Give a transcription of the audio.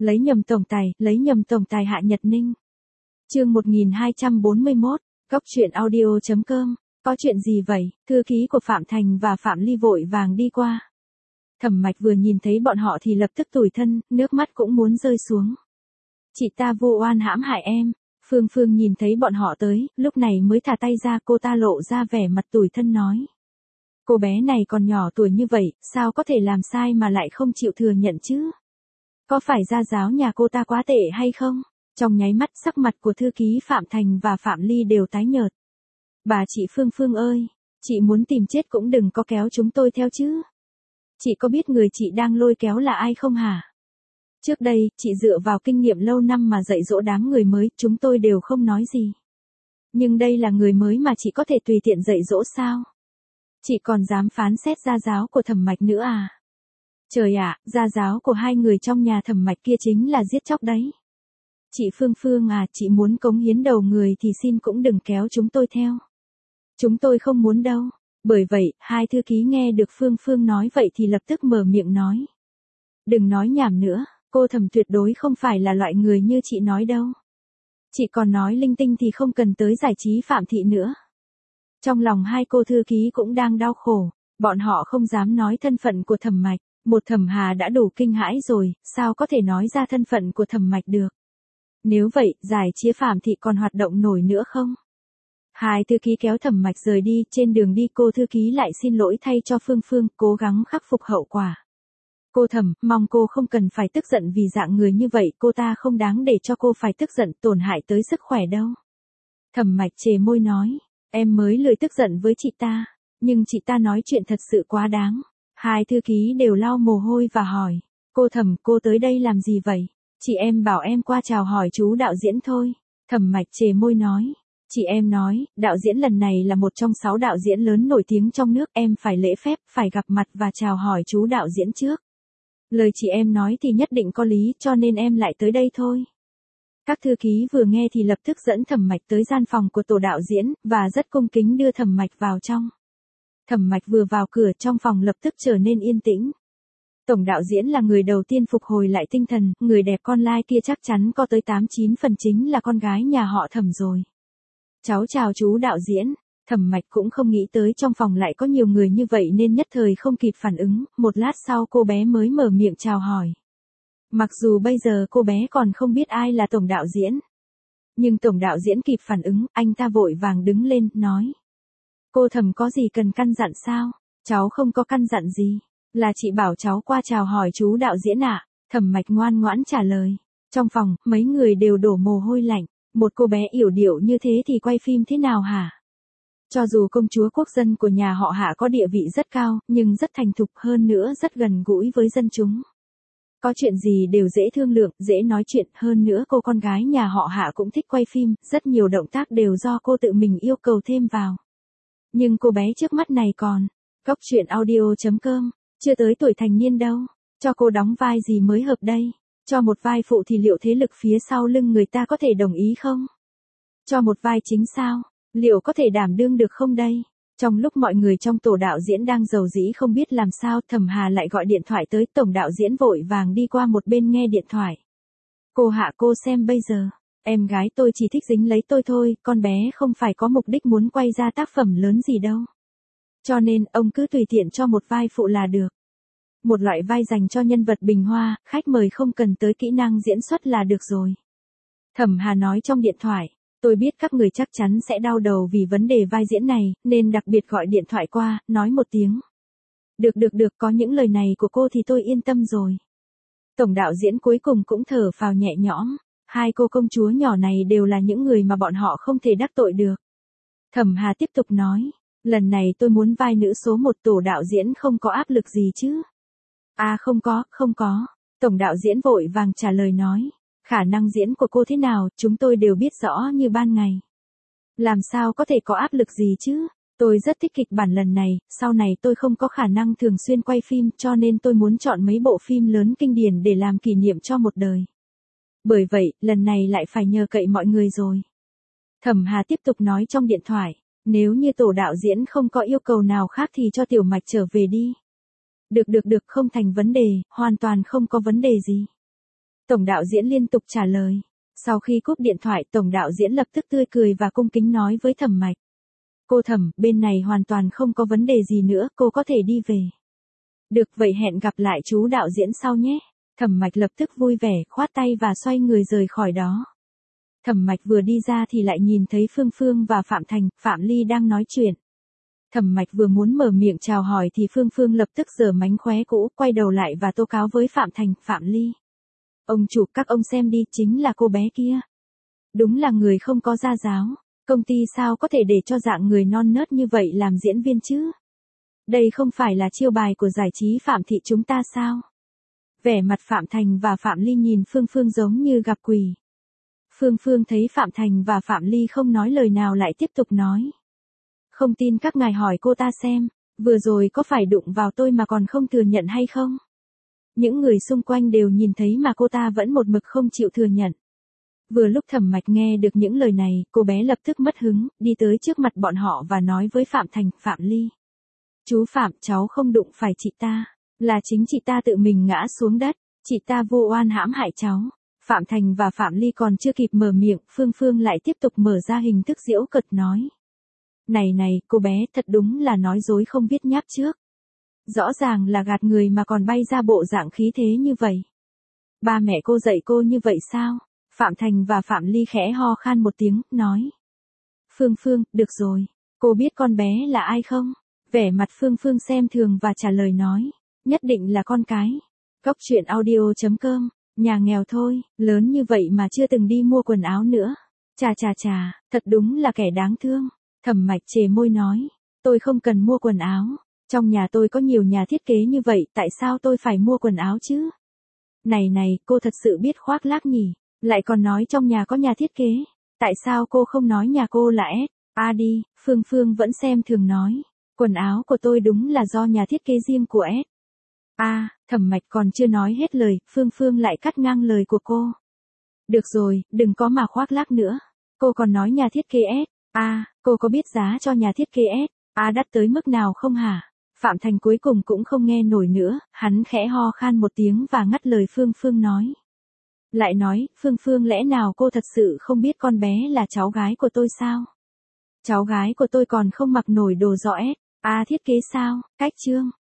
Lấy nhầm tổng tài Hạ Nhật Ninh. Chương 1241, góc truyện audio.com. Có chuyện gì vậy? Thư ký của Phạm Thành và Phạm Ly vội vàng đi qua. Thẩm Mạch vừa nhìn thấy bọn họ thì lập tức tủi thân, nước mắt cũng muốn rơi xuống. Chị ta vô oan hãm hại em. Phương Phương nhìn thấy bọn họ tới, lúc này mới thả tay ra, cô ta lộ ra vẻ mặt tủi thân nói. Cô bé này còn nhỏ tuổi như vậy, sao có thể làm sai mà lại không chịu thừa nhận chứ? Có phải gia giáo nhà cô ta quá tệ hay không? Trong nháy mắt sắc mặt của thư ký Phạm Thành và Phạm Ly đều tái nhợt. Bà chị Phương Phương ơi, chị muốn tìm chết cũng đừng có kéo chúng tôi theo chứ. Chị có biết người chị đang lôi kéo là ai không hả? Trước đây, chị dựa vào kinh nghiệm lâu năm mà dạy dỗ đám người mới, chúng tôi đều không nói gì. Nhưng đây là người mới mà chị có thể tùy tiện dạy dỗ sao? Chị còn dám phán xét gia giáo của Thẩm Mạch nữa à? Trời ạ, gia giáo của hai người trong nhà Thẩm Mạch kia chính là giết chóc đấy. Chị Phương Phương à, chị muốn cống hiến đầu người thì xin cũng đừng kéo chúng tôi theo. Chúng tôi không muốn đâu. Bởi vậy, hai thư ký nghe được Phương Phương nói vậy thì lập tức mở miệng nói. Đừng nói nhảm nữa, cô Thẩm tuyệt đối không phải là loại người như chị nói đâu. Chị còn nói linh tinh thì không cần tới giải trí Phạm Thị nữa. Trong lòng hai cô thư ký cũng đang đau khổ, bọn họ không dám nói thân phận của Thẩm Mạch, một Thẩm Hà đã đủ kinh hãi rồi, sao có thể nói ra thân phận của Thẩm Mạch được. Nếu vậy, giải trí Phạm Thị còn hoạt động nổi nữa không? Hai thư ký kéo Thẩm Mạch rời đi, trên đường đi cô thư ký lại xin lỗi thay cho Phương Phương, cố gắng khắc phục hậu quả. Cô Thẩm, mong cô không cần phải tức giận vì dạng người như vậy, cô ta không đáng để cho cô phải tức giận tổn hại tới sức khỏe đâu. Thẩm Mạch chề môi nói, em mới lười tức giận với chị ta, nhưng chị ta nói chuyện thật sự quá đáng. Hai thư ký đều lau mồ hôi và hỏi, cô Thẩm, cô tới đây làm gì vậy? Chị em bảo em qua chào hỏi chú đạo diễn thôi. Thẩm Mạch chề môi nói, chị em nói, đạo diễn lần này là một trong 6 đạo diễn lớn nổi tiếng trong nước, em phải lễ phép, phải gặp mặt và chào hỏi chú đạo diễn trước. Lời chị em nói thì nhất định có lý, cho nên em lại tới đây thôi. Các thư ký vừa nghe thì lập tức dẫn Thẩm Mạch tới gian phòng của tổ đạo diễn, và rất cung kính đưa Thẩm Mạch vào trong. Thẩm Mạch vừa vào cửa, trong phòng lập tức trở nên yên tĩnh. Tổng đạo diễn là người đầu tiên phục hồi lại tinh thần, người đẹp con lai kia chắc chắn có tới 89 phần chính là con gái nhà họ Thẩm rồi. Cháu chào chú đạo diễn. Thẩm Mạch cũng không nghĩ tới trong phòng lại có nhiều người như vậy nên nhất thời không kịp phản ứng, một lát sau cô bé mới mở miệng chào hỏi. Mặc dù bây giờ cô bé còn không biết ai là tổng đạo diễn, nhưng tổng đạo diễn kịp phản ứng, anh ta vội vàng đứng lên, nói. Cô Thẩm có gì cần căn dặn sao? Cháu không có căn dặn gì, là chị bảo cháu qua chào hỏi chú đạo diễn ạ. Thẩm Mạch ngoan ngoãn trả lời. Trong phòng, mấy người đều đổ mồ hôi lạnh, một cô bé yểu điệu như thế thì quay phim thế nào hả? Cho dù công chúa quốc dân của nhà họ Hạ có địa vị rất cao, nhưng rất thành thục, hơn nữa rất gần gũi với dân chúng. Có chuyện gì đều dễ thương lượng, dễ nói chuyện, hơn nữa cô con gái nhà họ Hạ cũng thích quay phim, rất nhiều động tác đều do cô tự mình yêu cầu thêm vào. Nhưng cô bé trước mắt này còn, góc truyện audio.com, chưa tới tuổi thành niên đâu, cho cô đóng vai gì mới hợp đây? Cho một vai phụ thì liệu thế lực phía sau lưng người ta có thể đồng ý không? Cho một vai chính sao? Liệu có thể đảm đương được không đây? Trong lúc mọi người trong tổ đạo diễn đang rầu rĩ không biết làm sao, Thẩm Hà lại gọi điện thoại tới, tổng đạo diễn vội vàng đi qua một bên nghe điện thoại. Cô Hạ, cô xem bây giờ, em gái tôi chỉ thích dính lấy tôi thôi, con bé không phải có mục đích muốn quay ra tác phẩm lớn gì đâu. Cho nên, ông cứ tùy tiện cho một vai phụ là được. Một loại vai dành cho nhân vật bình hoa, khách mời không cần tới kỹ năng diễn xuất là được rồi. Thẩm Hà nói trong điện thoại. Tôi biết các người chắc chắn sẽ đau đầu vì vấn đề vai diễn này, nên đặc biệt gọi điện thoại qua, nói một tiếng. Được, có những lời này của cô thì tôi yên tâm rồi. Tổng đạo diễn cuối cùng cũng thở phào nhẹ nhõm, hai cô công chúa nhỏ này đều là những người mà bọn họ không thể đắc tội được. Thẩm Hà tiếp tục nói, lần này tôi muốn vai nữ số 1, tổ đạo diễn không có áp lực gì chứ? À không có, tổng đạo diễn vội vàng trả lời nói. Khả năng diễn của cô thế nào, chúng tôi đều biết rõ như ban ngày. Làm sao có thể có áp lực gì chứ? Tôi rất thích kịch bản lần này, sau này tôi không có khả năng thường xuyên quay phim, cho nên tôi muốn chọn mấy bộ phim lớn kinh điển để làm kỷ niệm cho một đời. Bởi vậy, lần này lại phải nhờ cậy mọi người rồi. Thẩm Hà tiếp tục nói trong điện thoại, nếu như tổ đạo diễn không có yêu cầu nào khác thì cho Tiểu Mạch trở về đi. Được, không thành vấn đề, hoàn toàn không có vấn đề gì. Tổng đạo diễn liên tục trả lời. Sau khi cúp điện thoại, tổng đạo diễn lập tức tươi cười và cung kính nói với Thẩm Mạch. Cô Thẩm, bên này hoàn toàn không có vấn đề gì nữa, cô có thể đi về. Được, vậy hẹn gặp lại chú đạo diễn sau nhé. Thẩm Mạch lập tức vui vẻ, khoát tay và xoay người rời khỏi đó. Thẩm Mạch vừa đi ra thì lại nhìn thấy Phương Phương và Phạm Thành, Phạm Ly đang nói chuyện. Thẩm Mạch vừa muốn mở miệng chào hỏi thì Phương Phương lập tức giở mánh khóe cũ, quay đầu lại và tố cáo với Phạm Thành, Phạm Ly. Ông chủ, các ông xem đi, chính là cô bé kia. Đúng là người không có gia giáo. Công ty sao có thể để cho dạng người non nớt như vậy làm diễn viên chứ? Đây không phải là chiêu bài của giải trí Phạm thị chúng ta sao? Vẻ mặt Phạm Thành và Phạm Ly nhìn Phương Phương giống như gặp quỷ. Phương Phương thấy Phạm Thành và Phạm Ly không nói lời nào lại tiếp tục nói. Không tin các ngài hỏi cô ta xem, vừa rồi có phải đụng vào tôi mà còn không thừa nhận hay không? Những người xung quanh đều nhìn thấy mà cô ta vẫn một mực không chịu thừa nhận. Vừa lúc Thẩm Mạch nghe được những lời này, cô bé lập tức mất hứng, đi tới trước mặt bọn họ và nói với Phạm Thành, Phạm Ly. Chú Phạm, cháu không đụng phải chị ta, là chính chị ta tự mình ngã xuống đất, chị ta vô oan hãm hại cháu. Phạm Thành và Phạm Ly còn chưa kịp mở miệng, Phương Phương lại tiếp tục mở ra hình thức giễu cợt nói. Này, cô bé thật đúng là nói dối không biết nháp trước. Rõ ràng là gạt người mà còn bay ra bộ dạng khí thế như vậy. Ba mẹ cô dạy cô như vậy sao? Phạm Thành và Phạm Ly khẽ ho khan một tiếng, nói. Phương Phương, được rồi, cô biết con bé là ai không? Vẻ mặt Phương Phương xem thường và trả lời nói. Nhất định là con cái. Cóc truyện audio.com, nhà nghèo thôi, lớn như vậy mà chưa từng đi mua quần áo nữa. Chà, thật đúng là kẻ đáng thương. Thẩm Mạch chề môi nói. Tôi không cần mua quần áo. Trong nhà tôi có nhiều nhà thiết kế như vậy, tại sao tôi phải mua quần áo chứ? Này, cô thật sự biết khoác lác nhỉ, lại còn nói trong nhà có nhà thiết kế. Tại sao cô không nói nhà cô là S.A.D, Phương Phương vẫn xem thường nói. Quần áo của tôi đúng là do nhà thiết kế riêng của S.A. Thẩm Mạch còn chưa nói hết lời, Phương Phương lại cắt ngang lời của cô. Được rồi, đừng có mà khoác lác nữa. Cô còn nói nhà thiết kế S.A, cô có biết giá cho nhà thiết kế S.A đắt tới mức nào không hả? Phạm Thành cuối cùng cũng không nghe nổi nữa, hắn khẽ ho khan một tiếng và ngắt lời Phương Phương nói. Lại nói, Phương Phương lẽ nào cô thật sự không biết con bé là cháu gái của tôi sao? Cháu gái của tôi còn không mặc nổi đồ rõ S.A thiết kế sao? Cách chương.